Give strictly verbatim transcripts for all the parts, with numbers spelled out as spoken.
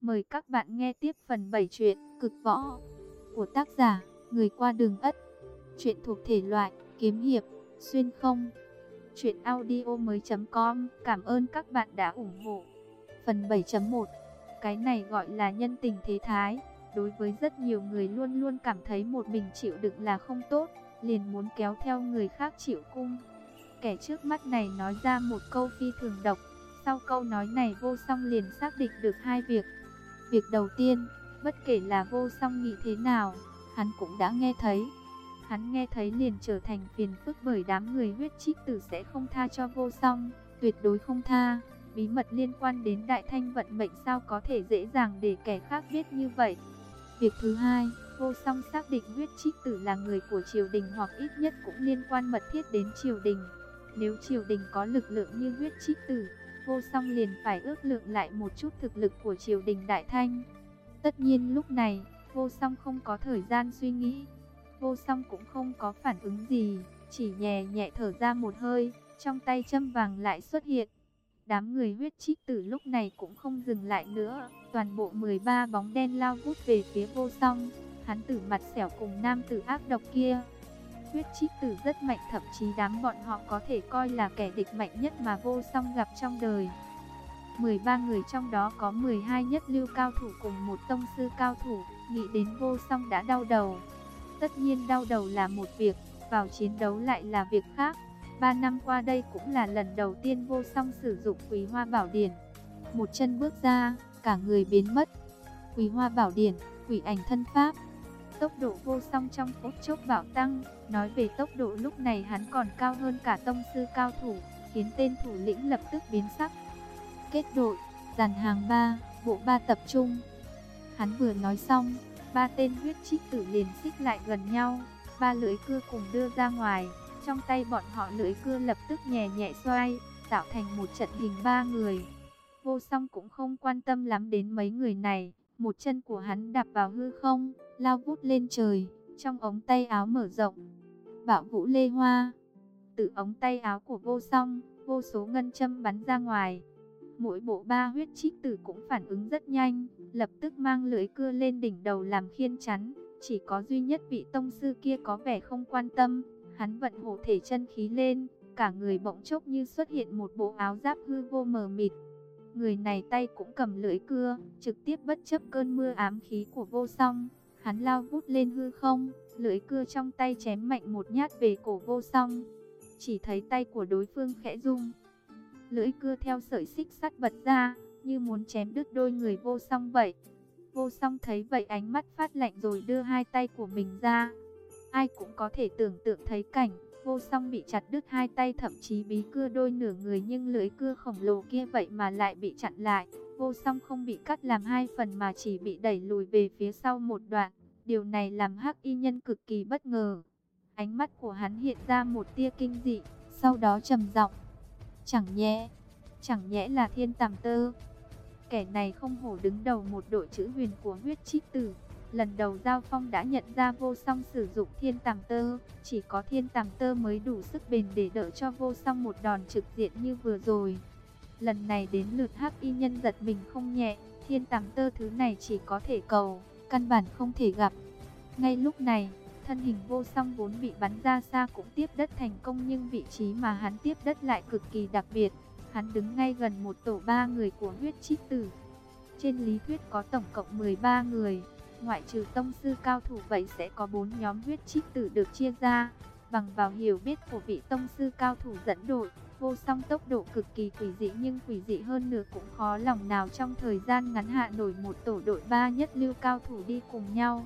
Mời các bạn nghe tiếp phần bảy truyện Cực Võ của tác giả Người qua đường ất. Truyện thuộc thể loại kiếm hiệp, xuyên không. Truyện audio mới.com. Cảm ơn các bạn đã ủng hộ. Phần bảy chấm một. Cái này gọi là nhân tình thế thái. Đối với rất nhiều người luôn luôn cảm thấy một mình chịu đựng là không tốt, liền muốn kéo theo người khác chịu cung. Kẻ trước mắt này nói ra một câu phi thường độc. Sau câu nói này Vô Song liền xác định được hai việc. Việc đầu tiên, bất kể là Vô Song nghĩ thế nào, hắn cũng đã nghe thấy. Hắn nghe thấy liền trở thành phiền phức, bởi đám người huyết trích tử sẽ không tha cho Vô Song, tuyệt đối không tha. Bí mật liên quan đến Đại Thanh vận mệnh sao có thể dễ dàng để kẻ khác biết như vậy. Việc thứ hai, Vô Song xác định huyết trích tử là người của triều đình, hoặc ít nhất cũng liên quan mật thiết đến triều đình. Nếu triều đình có lực lượng như huyết trích tử, Vô Song liền phải ước lượng lại một chút thực lực của triều đình Đại Thanh. Tất nhiên lúc này, Vô Song không có thời gian suy nghĩ. Vô Song cũng không có phản ứng gì, chỉ nhẹ nhẹ thở ra một hơi, trong tay châm vàng lại xuất hiện. Đám người huyết trích tử lúc này cũng không dừng lại nữa, toàn bộ mười ba bóng đen lao vút về phía Vô Song. Hắn tử mặt xẻo cùng nam tử ác độc kia. Huyết trích tử rất mạnh, thậm chí đám bọn họ có thể coi là kẻ địch mạnh nhất mà Vô Song gặp trong đời. mười ba người trong đó có mười hai nhất lưu cao thủ cùng một tông sư cao thủ, nghĩ đến Vô Song đã đau đầu. Tất nhiên đau đầu là một việc, vào chiến đấu lại là việc khác. Ba năm qua đây cũng là lần đầu tiên Vô Song sử dụng Quý Hoa Bảo Điển. Một chân bước ra, cả người biến mất. Quý Hoa Bảo Điển, Quỷ Ảnh Thân Pháp. Tốc độ Vô Song trong phút chốc bạo tăng, nói về tốc độ lúc này hắn còn cao hơn cả tông sư cao thủ, khiến tên thủ lĩnh lập tức biến sắc. Kết đội, dàn hàng ba, bộ ba tập trung. Hắn vừa nói xong, ba tên huyết trích tử liền xích lại gần nhau, ba lưỡi cưa cùng đưa ra ngoài, trong tay bọn họ lưỡi cưa lập tức nhẹ nhẹ xoay, tạo thành một trận hình ba người. Vô Song cũng không quan tâm lắm đến mấy người này, một chân của hắn đạp vào hư không, lao vút lên trời, trong ống tay áo mở rộng. Bạo Vũ Lê Hoa. Từ ống tay áo của Vô Song, vô số ngân châm bắn ra ngoài. Mỗi bộ ba huyết trích tử cũng phản ứng rất nhanh, lập tức mang lưỡi cưa lên đỉnh đầu làm khiên chắn. Chỉ có duy nhất vị tông sư kia có vẻ không quan tâm, hắn vận hộ thể chân khí lên, cả người bỗng chốc như xuất hiện một bộ áo giáp hư vô mờ mịt. Người này tay cũng cầm lưỡi cưa, trực tiếp bất chấp cơn mưa ám khí của Vô Song, hắn lao vút lên hư không, lưỡi cưa trong tay chém mạnh một nhát về cổ Vô Song. Chỉ thấy tay của đối phương khẽ rung, lưỡi cưa theo sợi xích sắt bật ra, như muốn chém đứt đôi người Vô Song vậy. Vô Song thấy vậy ánh mắt phát lạnh rồi đưa hai tay của mình ra. Ai cũng có thể tưởng tượng thấy cảnh Vô Song bị chặt đứt hai tay, thậm chí bí cưa đôi nửa người, nhưng lưỡi cưa khổng lồ kia vậy mà lại bị chặn lại. Vô Song không bị cắt làm hai phần mà chỉ bị đẩy lùi về phía sau một đoạn. Điều này làm Hắc Y Nhân cực kỳ bất ngờ. Ánh mắt của hắn hiện ra một tia kinh dị, sau đó trầm giọng: Chẳng nhẽ, chẳng nhẽ là Thiên Tàm Tơ. Kẻ này không hổ đứng đầu một đội chữ huyền của huyết trích tử. Lần đầu giao phong đã nhận ra Vô Song sử dụng Thiên Tàm Tơ. Chỉ có Thiên Tàm Tơ mới đủ sức bền để đỡ cho Vô Song một đòn trực diện như vừa rồi. Lần này đến lượt Hắc Y Nhân giật mình không nhẹ. Thiên Tàm Tơ thứ này chỉ có thể cầu, căn bản không thể gặp. Ngay lúc này, thân hình Vô Song vốn bị bắn ra xa cũng tiếp đất thành công, nhưng vị trí mà hắn tiếp đất lại cực kỳ đặc biệt. Hắn đứng ngay gần một tổ ba người của huyết trích tử. Trên lý thuyết có tổng cộng mười ba người, ngoại trừ tông sư cao thủ, vậy sẽ có bốn nhóm huyết trích tử được chia ra. Bằng vào hiểu biết của vị tông sư cao thủ dẫn đội, Vô Song tốc độ cực kỳ quỷ dị, nhưng quỷ dị hơn nữa cũng khó lòng nào trong thời gian ngắn hạ nổi một tổ đội ba nhất lưu cao thủ đi cùng nhau.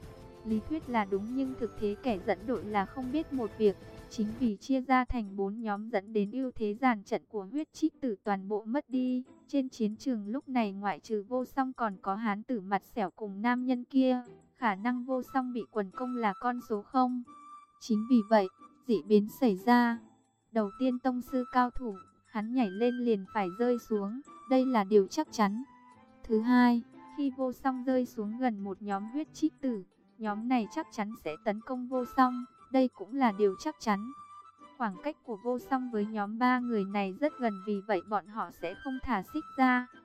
Lý thuyết là đúng, nhưng thực tế kẻ dẫn đội là không biết một việc. Chính vì chia ra thành bốn nhóm dẫn đến ưu thế dàn trận của huyết trích tử toàn bộ mất đi. Trên chiến trường lúc này ngoại trừ Vô Song còn có hán tử mặt xẻo cùng nam nhân kia. Khả năng Vô Song bị quần công là con số không. Chính vì vậy, dị biến xảy ra. Đầu tiên tông sư cao thủ, hắn nhảy lên liền phải rơi xuống. Đây là điều chắc chắn. Thứ hai, khi Vô Song rơi xuống gần một nhóm huyết trích tử, nhóm này chắc chắn sẽ tấn công Vô Song. Đây cũng là điều chắc chắn. Khoảng cách của Vô Song với nhóm ba người này rất gần, vì vậy bọn họ sẽ không thả xích ra.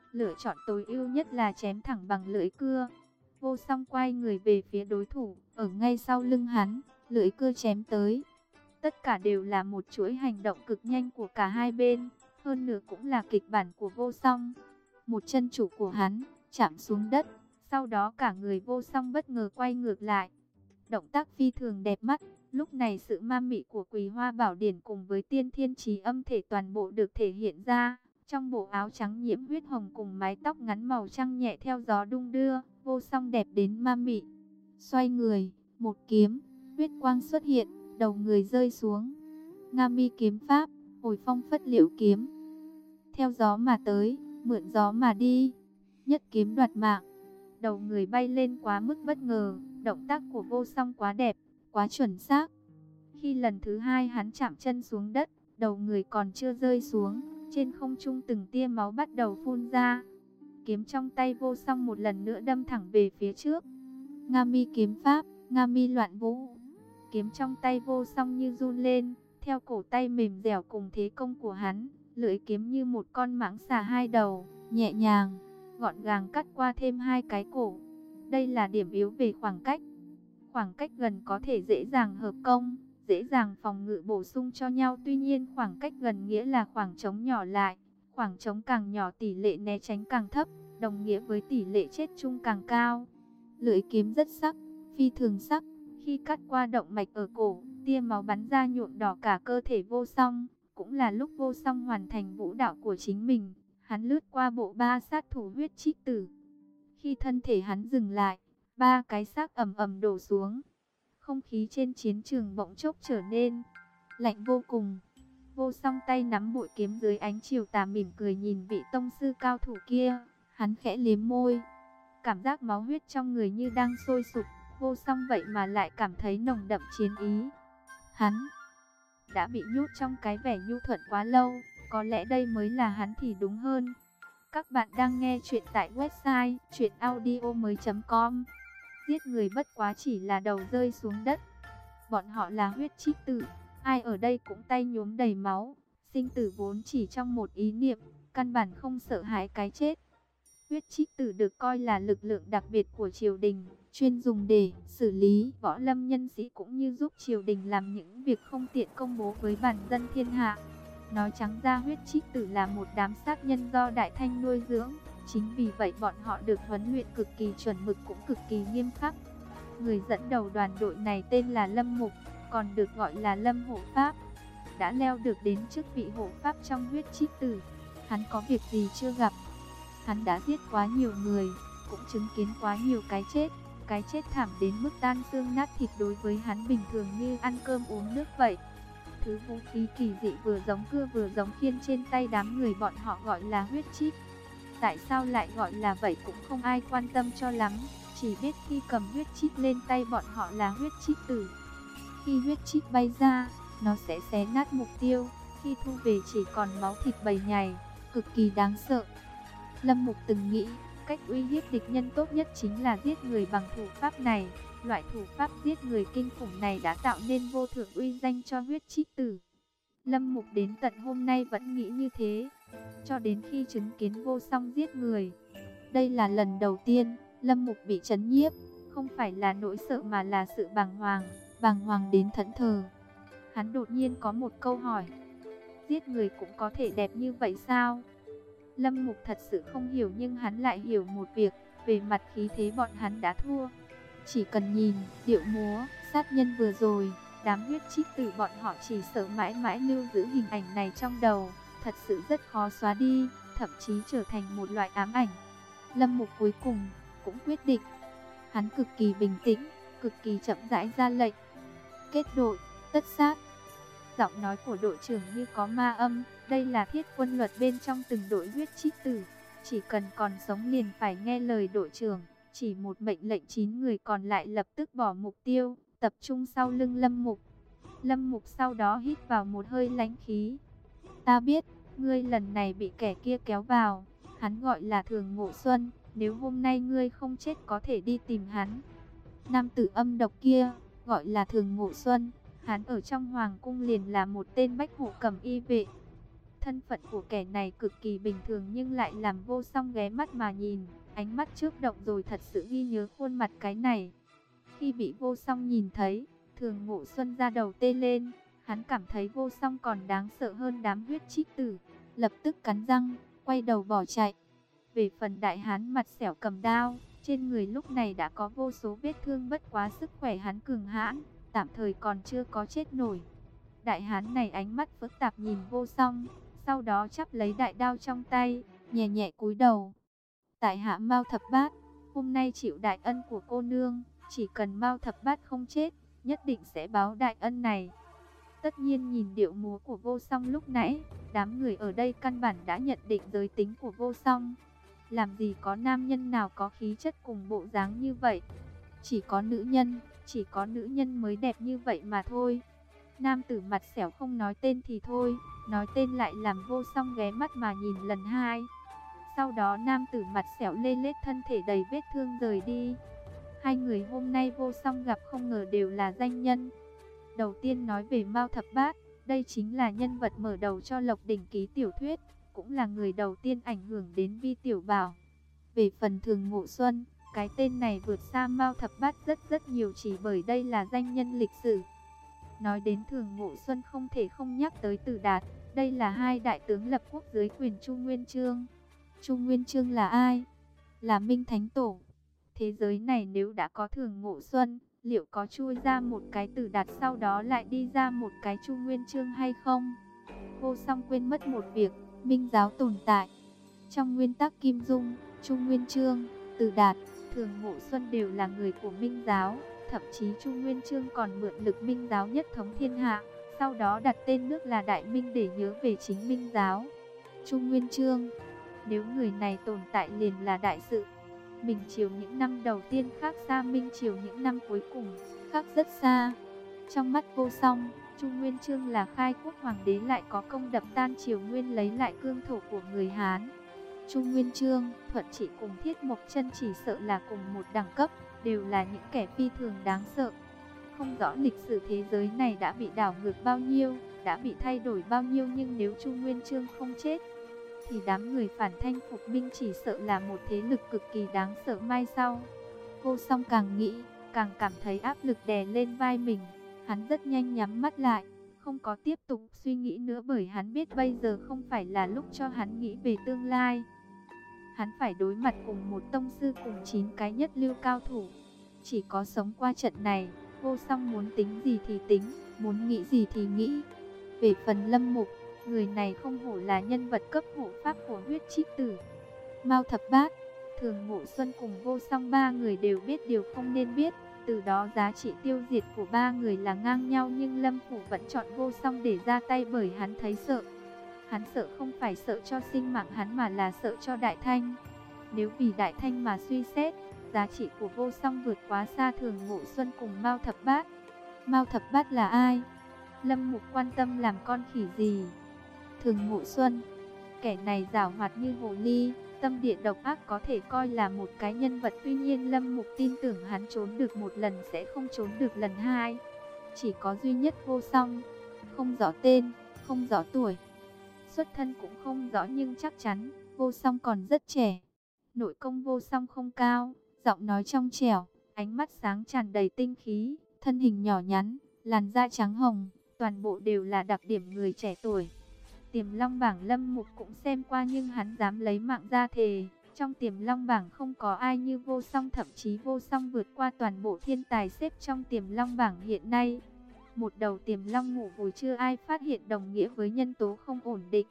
lựa chọn tối ưu nhất là chém thẳng bằng lưỡi cưa. Vô Song quay người về phía đối thủ, ở ngay sau lưng hắn, lưỡi cưa chém tới. Tất cả đều là một chuỗi hành động cực nhanh của cả hai bên, hơn nữa cũng là kịch bản của Vô Song. Một chân chủ của hắn chạm xuống đất, sau đó cả người Vô Song bất ngờ quay ngược lại. Động tác phi thường đẹp mắt, lúc này sự ma mị của Quỳ Hoa Bảo Điển cùng với Tiên Thiên Chí Âm Thể toàn bộ được thể hiện ra. Trong bộ áo trắng nhiễm huyết hồng cùng mái tóc ngắn màu trắng nhẹ theo gió đung đưa, Vô Song đẹp đến ma mị. Xoay người, một kiếm, huyết quang xuất hiện, đầu người rơi xuống. Nga Mi kiếm pháp, Hồi Phong Phất Liễu kiếm. Theo gió mà tới, mượn gió mà đi, nhất kiếm đoạt mạng. Đầu người bay lên quá mức bất ngờ, động tác của Vô Song quá đẹp, quá chuẩn xác. Khi lần thứ hai hắn chạm chân xuống đất, đầu người còn chưa rơi xuống, trên không trung từng tia máu bắt đầu phun ra. Kiếm trong tay Vô Song một lần nữa đâm thẳng về phía trước. Nga Mi kiếm pháp, Nga Mi loạn vũ. Kiếm trong tay Vô Song như run lên, theo cổ tay mềm dẻo cùng thế công của hắn, lưỡi kiếm như một con mãng xà hai đầu, nhẹ nhàng, gọn gàng cắt qua thêm hai cái cổ. Đây là điểm yếu về khoảng cách. Khoảng cách gần có thể dễ dàng hợp công, dễ dàng phòng ngự bổ sung cho nhau. Tuy nhiên khoảng cách gần nghĩa là khoảng trống nhỏ lại. Khoảng trống càng nhỏ tỷ lệ né tránh càng thấp, đồng nghĩa với tỷ lệ chết chung càng cao. Lưỡi kiếm rất sắc, phi thường sắc. Khi cắt qua động mạch ở cổ, tia máu bắn ra nhuộm đỏ cả cơ thể Vô Song. Cũng là lúc Vô Song hoàn thành vũ đạo của chính mình. Hắn lướt qua bộ ba sát thủ huyết trích tử. Khi thân thể hắn dừng lại, ba cái xác ầm ầm đổ xuống. Không khí trên chiến trường bỗng chốc trở nên lạnh vô cùng. Vô Song tay nắm bội kiếm dưới ánh chiều tà mỉm cười nhìn vị tông sư cao thủ kia. Hắn khẽ liếm môi. Cảm giác máu huyết trong người như đang sôi sục. Vô Song vậy mà lại cảm thấy nồng đậm chiến ý. Hắn đã bị nhốt trong cái vẻ nhu thuận quá lâu. Có lẽ đây mới là hắn thì đúng hơn. Các bạn đang nghe chuyện tại website truyện audio mới chấm com. Giết người bất quá chỉ là đầu rơi xuống đất. Bọn họ là huyết trích tử. Ai ở đây cũng tay nhuốm đầy máu. Sinh tử vốn chỉ trong một ý niệm, căn bản không sợ hãi cái chết. Huyết trích tử được coi là lực lượng đặc biệt của triều đình, chuyên dùng để xử lý võ lâm nhân sĩ cũng như giúp triều đình làm những việc không tiện công bố với bản dân thiên hạ. Nói trắng ra huyết trích tử là một đám sát nhân do Đại Thanh nuôi dưỡng. Chính vì vậy bọn họ được huấn luyện cực kỳ chuẩn mực cũng cực kỳ nghiêm khắc. Người dẫn đầu đoàn đội này tên là Lâm Mục, còn được gọi là Lâm Hộ Pháp. Đã leo được đến chức vị hộ pháp trong huyết trích tử. Hắn có việc gì chưa gặp. Hắn đã giết quá nhiều người, cũng chứng kiến quá nhiều cái chết. Cái chết thảm đến mức tan xương nát thịt đối với hắn bình thường như ăn cơm uống nước vậy. Thứ vũ khí kỳ dị vừa giống cưa vừa giống khiên trên tay đám người bọn họ gọi là huyết trích. Tại sao lại gọi là vậy cũng không ai quan tâm cho lắm. Chỉ biết khi cầm huyết trích lên tay bọn họ là huyết trích tử. Khi huyết trích bay ra, nó sẽ xé nát mục tiêu. Khi thu về chỉ còn máu thịt bầy nhầy, cực kỳ đáng sợ. Lâm Mục từng nghĩ, cách uy hiếp địch nhân tốt nhất chính là giết người bằng thủ pháp này. Loại thủ pháp giết người kinh khủng này đã tạo nên vô thượng uy danh cho huyết trích tử. Lâm Mục đến tận hôm nay vẫn nghĩ như thế, cho đến khi chứng kiến Vô Song giết người. Đây là lần đầu tiên Lâm Mục bị chấn nhiếp, không phải là nỗi sợ mà là sự bàng hoàng, bàng hoàng đến thẫn thờ. Hắn đột nhiên có một câu hỏi, giết người cũng có thể đẹp như vậy sao? Lâm Mục thật sự không hiểu, nhưng hắn lại hiểu một việc, về mặt khí thế bọn hắn đã thua. Chỉ cần nhìn điệu múa sát nhân vừa rồi, đám huyết trích tử bọn họ chỉ sợ mãi mãi lưu giữ hình ảnh này trong đầu, thật sự rất khó xóa đi, thậm chí trở thành một loại ám ảnh. Lâm Mục cuối cùng cũng quyết định. Hắn cực kỳ bình tĩnh, cực kỳ chậm rãi ra lệnh. Kết đội, tất sát. Giọng nói của đội trưởng như có ma âm, đây là thiết quân luật bên trong từng đội huyết trích tử. Chỉ cần còn sống liền phải nghe lời đội trưởng. Chỉ một mệnh lệnh, chín người còn lại lập tức bỏ mục tiêu, tập trung sau lưng Lâm Mục. Lâm Mục sau đó hít vào một hơi lãnh khí. Ta biết, ngươi lần này bị kẻ kia kéo vào. Hắn gọi là Thường Ngộ Xuân. Nếu hôm nay ngươi không chết có thể đi tìm hắn. Nam tử âm độc kia, gọi là Thường Ngộ Xuân. Hắn ở trong hoàng cung liền là một tên bách hộ cầm y vệ. Thân phận của kẻ này cực kỳ bình thường nhưng lại làm Vô Song ghé mắt mà nhìn, ánh mắt chớp động rồi thật sự ghi nhớ khuôn mặt cái này. Khi bị Vô Song nhìn thấy, Thường Ngộ Xuân da đầu tê lên, hắn cảm thấy Vô Song còn đáng sợ hơn đám huyết trích tử, lập tức cắn răng, quay đầu bỏ chạy. Về phần đại hán mặt sẹo cầm đao, trên người lúc này đã có vô số vết thương, bất quá sức khỏe hắn cường hãn, tạm thời còn chưa có chết nổi. Đại hán này ánh mắt phức tạp nhìn Vô Song, sau đó chắp lấy đại đao trong tay, nhẹ nhẹ cúi đầu. Tại hạ Mao Thập Bát, hôm nay chịu đại ân của cô nương, chỉ cần Mao Thập Bát không chết, nhất định sẽ báo đại ân này. Tất nhiên nhìn điệu múa của Vô Song lúc nãy, đám người ở đây căn bản đã nhận định giới tính của Vô Song. Làm gì có nam nhân nào có khí chất cùng bộ dáng như vậy. Chỉ có nữ nhân, chỉ có nữ nhân mới đẹp như vậy mà thôi. Nam tử mặt xẻo không nói tên thì thôi, nói tên lại làm Vô Song ghé mắt mà nhìn lần hai. Sau đó nam tử mặt xẻo lê lết thân thể đầy vết thương rời đi. Hai người hôm nay Vô Song gặp không ngờ đều là danh nhân. Đầu tiên nói về Mao Thập Bát, đây chính là nhân vật mở đầu cho Lộc Đỉnh Ký tiểu thuyết, cũng là người đầu tiên ảnh hưởng đến Vi Tiểu Bảo. Về phần Thường Ngộ Xuân, cái tên này vượt xa Mao Thập Bát rất rất nhiều chỉ bởi đây là danh nhân lịch sử. Nói đến Thường Ngộ Xuân không thể không nhắc tới Từ Đạt, đây là hai đại tướng lập quốc dưới quyền Chu Nguyên Chương. Chu Nguyên Chương là ai? Là Minh Thánh Tổ. Thế giới này nếu đã có Thường Ngộ Xuân, liệu có chui ra một cái Từ Đạt sau đó lại đi ra một cái Chu Nguyên Chương hay không? Vô Song quên mất một việc, Minh giáo tồn tại. Trong nguyên tắc Kim Dung, Chu Nguyên Chương, Từ Đạt, Thường Ngộ Xuân đều là người của Minh giáo. Thậm chí Chu Nguyên Chương còn mượn lực Minh giáo nhất thống thiên hạ, sau đó đặt tên nước là Đại Minh để nhớ về chính Minh giáo. Chu Nguyên Chương, nếu người này tồn tại liền là đại sự. Minh triều những năm đầu tiên khác xa Minh triều những năm cuối cùng, khác rất xa. Trong mắt Vô Song, Chu Nguyên Chương là khai quốc hoàng đế lại có công đập tan triều Nguyên lấy lại cương thổ của người Hán. Chu Nguyên Chương, Thuận Trị cùng Thiết Mộc Chân chỉ sợ là cùng một đẳng cấp, đều là những kẻ phi thường đáng sợ. Không rõ lịch sử thế giới này đã bị đảo ngược bao nhiêu, đã bị thay đổi bao nhiêu, nhưng nếu Chu Nguyên Chương không chết, thì đám người phản thanh phục Minh chỉ sợ là một thế lực cực kỳ đáng sợ mai sau. Vô Song càng nghĩ, càng cảm thấy áp lực đè lên vai mình. Hắn rất nhanh nhắm mắt lại, không có tiếp tục suy nghĩ nữa bởi hắn biết bây giờ không phải là lúc cho hắn nghĩ về tương lai. Hắn phải đối mặt cùng một tông sư cùng chín cái nhất lưu cao thủ. Chỉ có sống qua trận này, Vô Song muốn tính gì thì tính, muốn nghĩ gì thì nghĩ. Về phần Lâm Mục, người này không hổ là nhân vật cấp hộ pháp của huyết trích tử. Mao Thập Bát, Thường Ngộ Xuân cùng Vô Song ba người đều biết điều không nên biết. Từ đó giá trị tiêu diệt của ba người là ngang nhau, nhưng Lâm Phủ vẫn chọn Vô Song để ra tay bởi hắn thấy sợ. Hắn sợ không phải sợ cho sinh mạng hắn mà là sợ cho Đại Thanh. Nếu vì Đại Thanh mà suy xét, giá trị của Vô Song vượt quá xa Thường Ngộ Xuân cùng Mao Thập Bát. Mao Thập Bát là ai? Lâm Mục quan tâm làm con khỉ gì? Thường Ngộ Xuân, kẻ này giảo hoạt như hồ ly, tâm địa độc ác, có thể coi là một cái nhân vật. Tuy nhiên Lâm Mục tin tưởng hắn trốn được một lần sẽ không trốn được lần hai. Chỉ có duy nhất Vô Song, không rõ tên, không rõ tuổi, xuất thân cũng không rõ, nhưng chắc chắn Vô Song còn rất trẻ. Nội công Vô Song không cao, giọng nói trong trẻo, ánh mắt sáng tràn đầy tinh khí, thân hình nhỏ nhắn, làn da trắng hồng, toàn bộ đều là đặc điểm người trẻ tuổi. Tiềm Long bảng Lâm Mục cũng xem qua nhưng hắn dám lấy mạng ra thề, trong Tiềm Long bảng không có ai như Vô Song, thậm chí Vô Song vượt qua toàn bộ thiên tài xếp trong Tiềm Long bảng hiện nay. Một đầu Tiềm Long ngủ vùi chưa ai phát hiện đồng nghĩa với nhân tố không ổn định.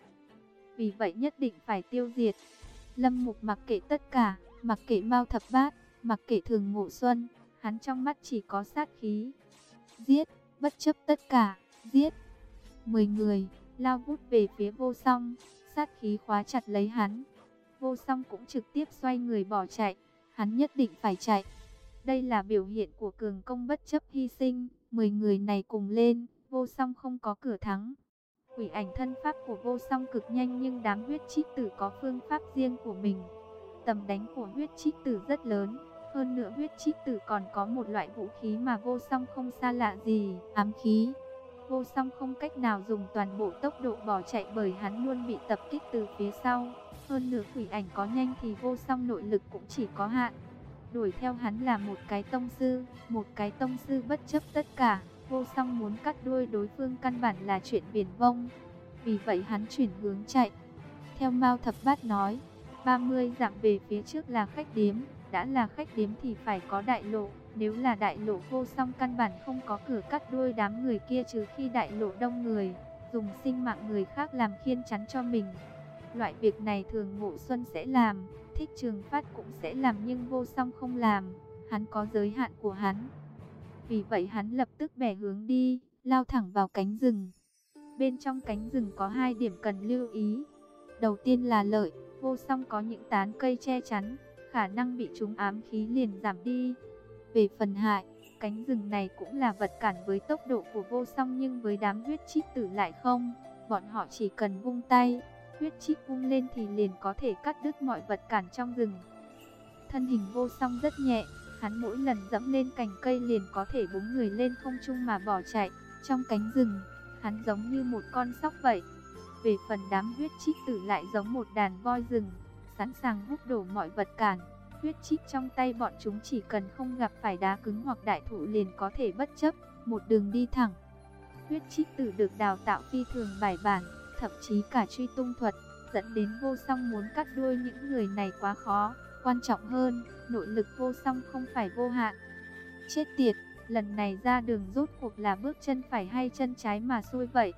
Vì vậy nhất định phải tiêu diệt. Lâm Mục mặc kệ tất cả, mặc kệ Mao Thập Bát, mặc kệ Thường Ngộ Xuân, hắn trong mắt chỉ có sát khí. Giết, bất chấp tất cả, giết. Mười người lao vút về phía Vô Song, sát khí khóa chặt lấy hắn. Vô Song cũng trực tiếp xoay người bỏ chạy, hắn nhất định phải chạy. Đây là biểu hiện của cường công bất chấp hy sinh. Mười người này cùng lên, Vô Song không có cửa thắng. Quỷ ảnh thân pháp của Vô Song cực nhanh, nhưng đám huyết trích tử có phương pháp riêng của mình. Tầm đánh của huyết trích tử rất lớn. Hơn nữa huyết trích tử còn có một loại vũ khí mà Vô Song không xa lạ gì, ám khí. Vô Song không cách nào dùng toàn bộ tốc độ bỏ chạy bởi hắn luôn bị tập kích từ phía sau. Hơn nữa quỷ ảnh có nhanh thì Vô Song nội lực cũng chỉ có hạn. Đuổi theo hắn là một cái tông sư, một cái tông sư bất chấp tất cả. Vô Song muốn cắt đuôi đối phương căn bản là chuyện viển vông. Vì vậy hắn chuyển hướng chạy. Theo Mao Thập Bát nói, ba mươi dặm về phía trước là khách điếm. Đã là khách điếm thì phải có đại lộ. Nếu là đại lộ, Vô Song căn bản không có cửa cắt đuôi đám người kia, trừ khi đại lộ đông người, dùng sinh mạng người khác làm khiên chắn cho mình. Loại việc này thường Ngộ Xuân sẽ làm, Thích Trường Phát cũng sẽ làm, nhưng Vô Song không làm. Hắn có giới hạn của hắn. Vì vậy hắn lập tức bẻ hướng đi, lao thẳng vào cánh rừng. Bên trong cánh rừng có hai điểm cần lưu ý. Đầu tiên là lợi, Vô Song có những tán cây che chắn, khả năng bị chúng ám khí liền giảm đi. Về phần hại, cánh rừng này cũng là vật cản với tốc độ của Vô Song, nhưng với đám huyết trích tử lại không. Bọn họ chỉ cần vung tay, huyết trích vung lên thì liền có thể cắt đứt mọi vật cản trong rừng. Thân hình Vô Song rất nhẹ, hắn mỗi lần dẫm lên cành cây liền có thể búng người lên không trung mà bỏ chạy. Trong cánh rừng, hắn giống như một con sóc vậy. Về phần đám huyết trích tử lại giống một đàn voi rừng, sẵn sàng húc đổ mọi vật cản. Huyết trích trong tay bọn chúng chỉ cần không gặp phải đá cứng hoặc đại thụ liền có thể bất chấp một đường đi thẳng. Huyết trích tử được đào tạo phi thường bài bản, thậm chí cả truy tung thuật, dẫn đến Vô Song muốn cắt đuôi những người này quá khó. Quan trọng hơn, nội lực Vô Song không phải vô hạn. Chết tiệt, lần này ra đường rốt cuộc là bước chân phải hay chân trái mà xui vậy.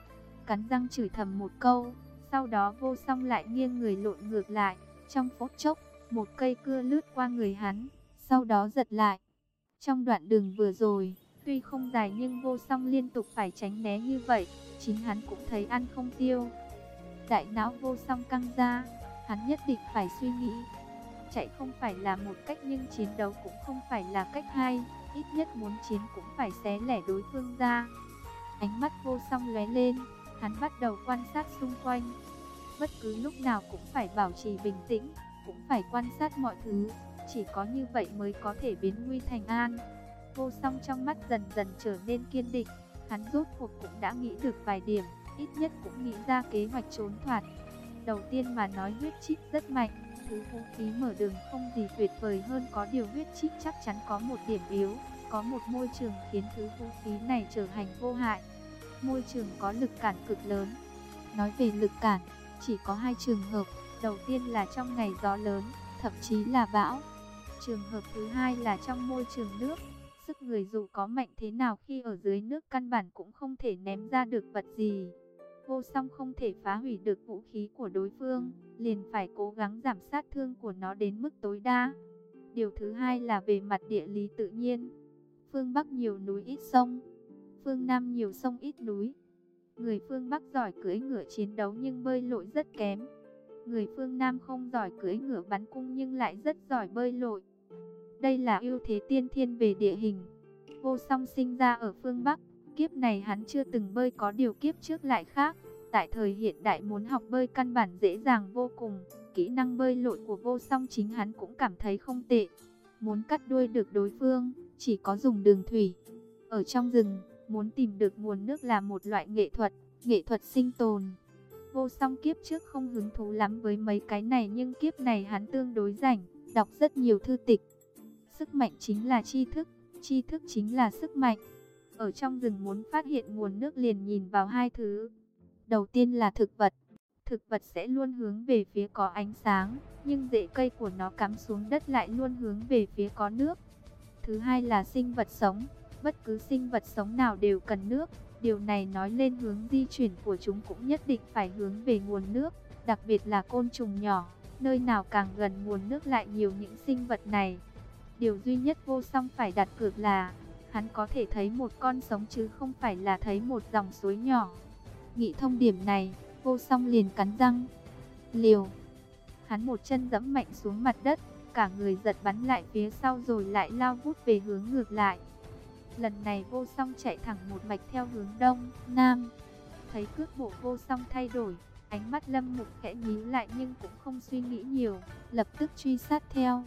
Cắn răng chửi thầm một câu, sau đó Vô Song lại nghiêng người lộn ngược lại. Trong phút chốc, một cây cưa lướt qua người hắn, sau đó giật lại. Trong đoạn đường vừa rồi, tuy không dài nhưng Vô Song liên tục phải tránh né như vậy, chính hắn cũng thấy ăn không tiêu. Đại não Vô Song căng ra, hắn nhất định phải suy nghĩ. Chạy không phải là một cách, nhưng chiến đấu cũng không phải là cách hay. Ít nhất muốn chiến cũng phải xé lẻ đối phương ra. Ánh mắt Vô Song lóe lên, hắn bắt đầu quan sát xung quanh. Bất cứ lúc nào cũng phải bảo trì bình tĩnh, cũng phải quan sát mọi thứ. Chỉ có như vậy mới có thể biến nguy thành an. Vô Song trong mắt dần dần trở nên kiên định. Hắn rốt cuộc cũng đã nghĩ được vài điểm, ít nhất cũng nghĩ ra kế hoạch trốn thoát. Đầu tiên mà nói, huyết trích rất mạnh. Thứ vũ khí mở đường không gì tuyệt vời hơn, có điều huyết trích chắc chắn có một điểm yếu. Có một môi trường khiến thứ vũ khí này trở thành vô hại. Môi trường có lực cản cực lớn. Nói về lực cản, chỉ có hai trường hợp. Đầu tiên là trong ngày gió lớn, thậm chí là bão. Trường hợp thứ hai là trong môi trường nước. Sức người dù có mạnh thế nào khi ở dưới nước căn bản cũng không thể ném ra được vật gì. Vô Song không thể phá hủy được vũ khí của đối phương, liền phải cố gắng giảm sát thương của nó đến mức tối đa. Điều thứ hai là về mặt địa lý tự nhiên. Phương Bắc nhiều núi ít sông, phương Nam nhiều sông ít núi. Người phương Bắc giỏi cưỡi ngựa chiến đấu nhưng bơi lội rất kém. Người phương Nam không giỏi cưỡi ngựa bắn cung nhưng lại rất giỏi bơi lội. Đây là ưu thế tiên thiên về địa hình. Vô Song sinh ra ở phương Bắc, kiếp này hắn chưa từng bơi, có điều kiếp trước lại khác. Tại thời hiện đại muốn học bơi căn bản dễ dàng vô cùng. Kỹ năng bơi lội của Vô Song chính hắn cũng cảm thấy không tệ. Muốn cắt đuôi được đối phương, chỉ có dùng đường thủy. Ở trong rừng, muốn tìm được nguồn nước là một loại nghệ thuật, nghệ thuật sinh tồn. Vô Song kiếp trước không hứng thú lắm với mấy cái này, nhưng kiếp này hắn tương đối rảnh, đọc rất nhiều thư tịch. Sức mạnh chính là tri thức, tri thức chính là sức mạnh. Ở trong rừng muốn phát hiện nguồn nước liền nhìn vào hai thứ. Đầu tiên là thực vật. Thực vật sẽ luôn hướng về phía có ánh sáng, nhưng rễ cây của nó cắm xuống đất lại luôn hướng về phía có nước. Thứ hai là sinh vật sống. Bất cứ sinh vật sống nào đều cần nước. Điều này nói lên hướng di chuyển của chúng cũng nhất định phải hướng về nguồn nước. Đặc biệt là côn trùng nhỏ, nơi nào càng gần nguồn nước lại nhiều những sinh vật này. Điều duy nhất Vô Song phải đặt cược là hắn có thể thấy một con sống chứ không phải là thấy một dòng suối nhỏ. Nghĩ thông điểm này, Vô Song liền cắn răng. Liều! Hắn một chân giẫm mạnh xuống mặt đất, cả người giật bắn lại phía sau rồi lại lao vút về hướng ngược lại. Lần này Vô Song chạy thẳng một mạch theo hướng đông, nam. Thấy cước bộ Vô Song thay đổi, ánh mắt Lâm Mục khẽ nhíu lại nhưng cũng không suy nghĩ nhiều, lập tức truy sát theo.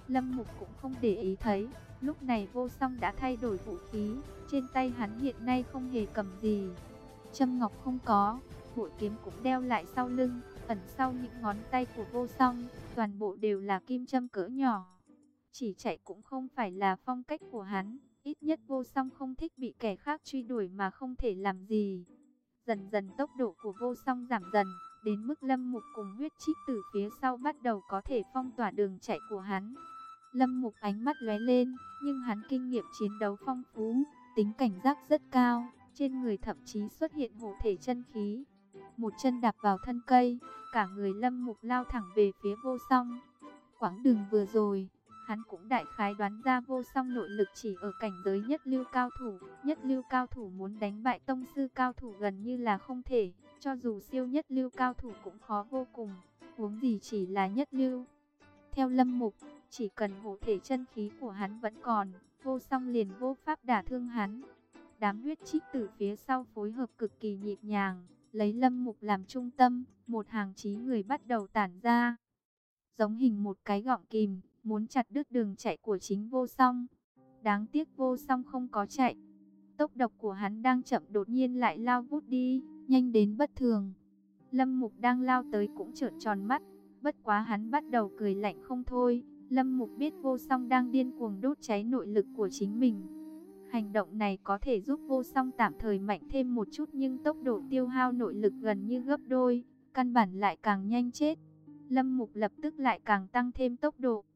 Lâm Mục cũng không để ý thấy, lúc này Vô Song đã thay đổi vũ khí, trên tay hắn hiện nay không hề cầm gì. Châm ngọc không có, bội kiếm cũng đeo lại sau lưng, ẩn sau những ngón tay của Vô Song, toàn bộ đều là kim châm cỡ nhỏ. Chỉ chạy cũng không phải là phong cách của hắn, ít nhất Vô Song không thích bị kẻ khác truy đuổi mà không thể làm gì. Dần dần tốc độ của Vô Song giảm dần, đến mức Lâm Mục cùng huyết trích từ phía sau bắt đầu có thể phong tỏa đường chạy của hắn. Lâm Mục ánh mắt lóe lên, nhưng hắn kinh nghiệm chiến đấu phong phú, tính cảnh giác rất cao, trên người thậm chí xuất hiện hộ thể chân khí. Một chân đạp vào thân cây, cả người Lâm Mục lao thẳng về phía Vô Song. Quãng đường vừa rồi, hắn cũng đại khái đoán ra Vô Song nội lực chỉ ở cảnh giới nhất lưu cao thủ, nhất lưu cao thủ muốn đánh bại tông sư cao thủ gần như là không thể, cho dù siêu nhất lưu cao thủ cũng khó vô cùng, huống gì chỉ là nhất lưu. Theo Lâm Mục, chỉ cần hộ thể chân khí của hắn vẫn còn, Vô Song liền vô pháp đả thương hắn. Đám huyết trích từ phía sau phối hợp cực kỳ nhịp nhàng, lấy Lâm Mục làm trung tâm, một hàng chí người bắt đầu tản ra, giống hình một cái gọng kìm, muốn chặt đứt đường chạy của chính Vô Song. Đáng tiếc Vô Song không có chạy, tốc độ của hắn đang chậm đột nhiên lại lao vút đi, nhanh đến bất thường. Lâm Mục đang lao tới cũng trợn tròn mắt, bất quá hắn bắt đầu cười lạnh không thôi. Lâm Mục biết Vô Song đang điên cuồng đốt cháy nội lực của chính mình. Hành động này có thể giúp Vô Song tạm thời mạnh thêm một chút, nhưng tốc độ tiêu hao nội lực gần như gấp đôi, căn bản lại càng nhanh chết. Lâm Mục lập tức lại càng tăng thêm tốc độ,